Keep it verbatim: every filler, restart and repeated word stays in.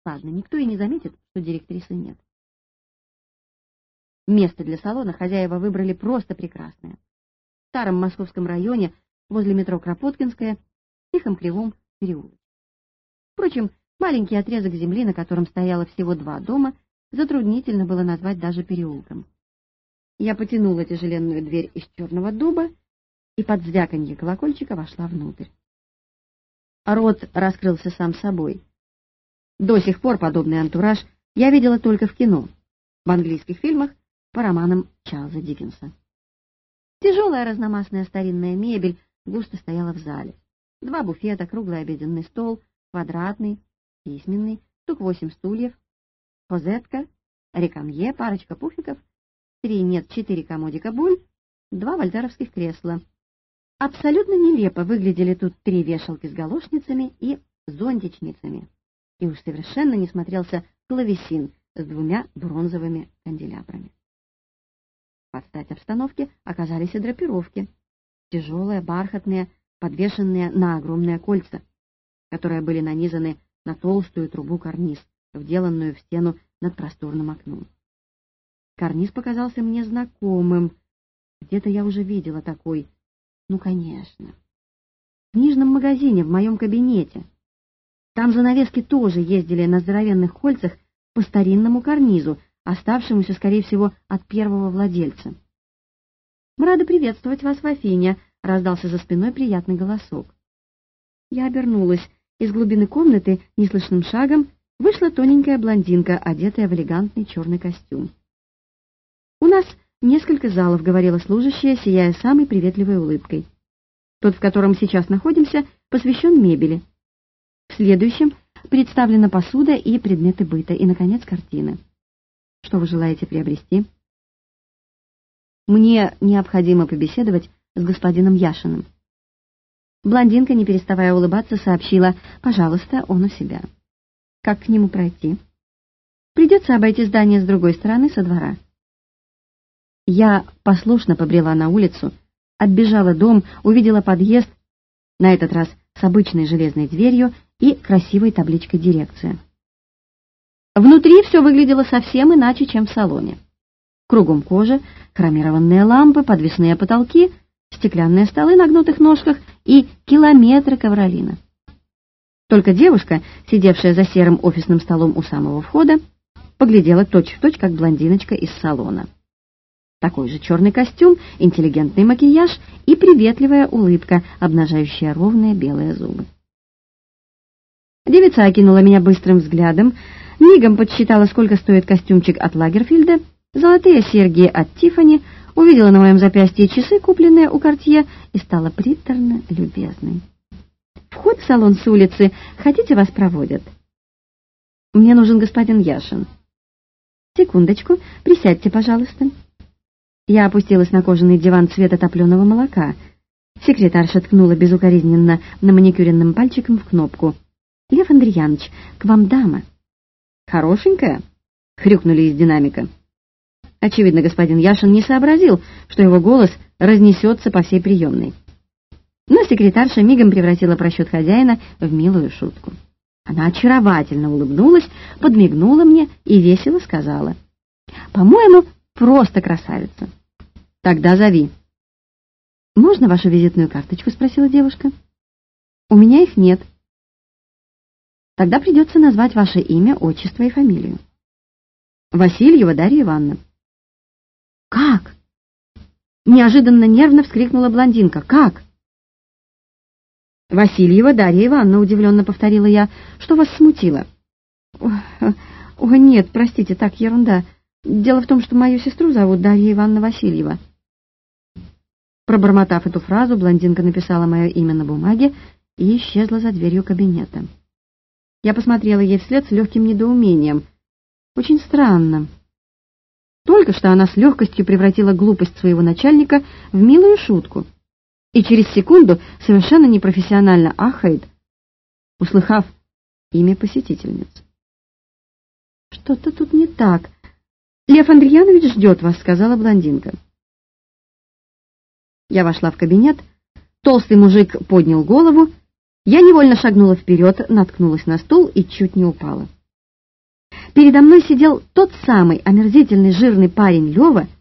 Ладно, никто и не заметит, что директрисы нет. Место для салона хозяева выбрали просто прекрасное. В старом московском районе, возле метро Кропоткинская, в тихом кривом переулке. Впрочем, маленький отрезок земли, на котором стояло всего два дома, затруднительно было назвать даже переулком. Я потянула тяжеленную дверь из черного дуба и под звяканье колокольчика вошла внутрь. Рот раскрылся сам собой. До сих пор подобный антураж я видела только в кино, в английских фильмах по романам Чарльза Диккенса. Тяжелая разномастная старинная мебель густо стояла в зале. Два буфета, круглый обеденный стол, квадратный, письменный, штук восемь стульев, розетка, рекамье, парочка пуфиков, три, нет, четыре комодика буль, два вольтеровских кресла. Абсолютно нелепо выглядели тут три вешалки с галошницами и зонтичницами, и уж совершенно не смотрелся клавесин с двумя бронзовыми канделябрами. Под стать обстановке оказались и драпировки, тяжелые, бархатные, подвешенные на огромные кольца, которые были нанизаны на толстую трубу карниз, вделанную в стену над просторным окном. Карниз показался мне знакомым. Где-то я уже видела такой. Ну, конечно. В книжном магазине, в моем кабинете. Там занавески тоже ездили на здоровенных кольцах по старинному карнизу, оставшемуся, скорее всего, от первого владельца. «Рада приветствовать вас в Афине», — раздался за спиной приятный голосок. Я обернулась. Из глубины комнаты неслышным шагом вышла тоненькая блондинка, одетая в элегантный черный костюм. «У нас несколько залов», — говорила служащая, сияя самой приветливой улыбкой. «Тот, в котором сейчас находимся, посвящен мебели. В следующем представлена посуда и предметы быта, и, наконец, картины. Что вы желаете приобрести?» «Мне необходимо побеседовать с господином Яшиным». Блондинка, не переставая улыбаться, сообщила: «Пожалуйста, он у себя». «Как к нему пройти?» «Придется обойти здание с другой стороны, со двора». Я послушно побрела на улицу, оббежала дом, увидела подъезд, на этот раз с обычной железной дверью и красивой табличкой «Дирекция». Внутри все выглядело совсем иначе, чем в салоне. Кругом кожа, хромированные лампы, подвесные потолки, стеклянные столы на гнутых ножках и километры ковролина. Только девушка, сидевшая за серым офисным столом у самого входа, поглядела точь-в-точь, как блондиночка из салона. Такой же черный костюм, интеллигентный макияж и приветливая улыбка, обнажающая ровные белые зубы. Девица окинула меня быстрым взглядом, мигом подсчитала, сколько стоит костюмчик от Лагерфельда, золотые серьги от Тиффани, увидела на моем запястье часы, купленные у Кортье, и стала приторно любезной. «Вход в салон с улицы. Хотите, вас проводят?» «Мне нужен господин Яшин». «Секундочку, присядьте, пожалуйста». Я опустилась на кожаный диван цвета топленого молока. Секретарша ткнула безукоризненно на маникюренным пальчиком в кнопку. «Лев Андреяныч, к вам дама». «Хорошенькая?» — хрюкнули из динамика. Очевидно, господин Яшин не сообразил, что его голос разнесется по всей приемной. Но секретарша мигом превратила просчет хозяина в милую шутку. Она очаровательно улыбнулась, подмигнула мне и весело сказала: «По-моему, просто красавица. Тогда зови». «Можно вашу визитную карточку?» — спросила девушка. «У меня их нет». «Тогда придется назвать ваше имя, отчество и фамилию». «Васильева Дарья Ивановна». «Как?» — неожиданно нервно вскрикнула блондинка. «Как?» «Васильева Дарья Ивановна», — удивленно повторила я. «Что вас смутило?» «О, о, нет, простите, так, ерунда. Дело в том, что мою сестру зовут Дарья Ивановна Васильева». Пробормотав эту фразу, блондинка написала мое имя на бумаге и исчезла за дверью кабинета. Я посмотрела ей вслед с легким недоумением. Очень странно. Только что она с легкостью превратила глупость своего начальника в милую шутку. И через секунду совершенно непрофессионально ахает, услыхав имя посетительницы. «Что-то тут не так. Лев Андреянович ждет вас», — сказала блондинка. Я вошла в кабинет, толстый мужик поднял голову, я невольно шагнула вперед, наткнулась на стул и чуть не упала. Передо мной сидел тот самый омерзительный жирный парень Лева,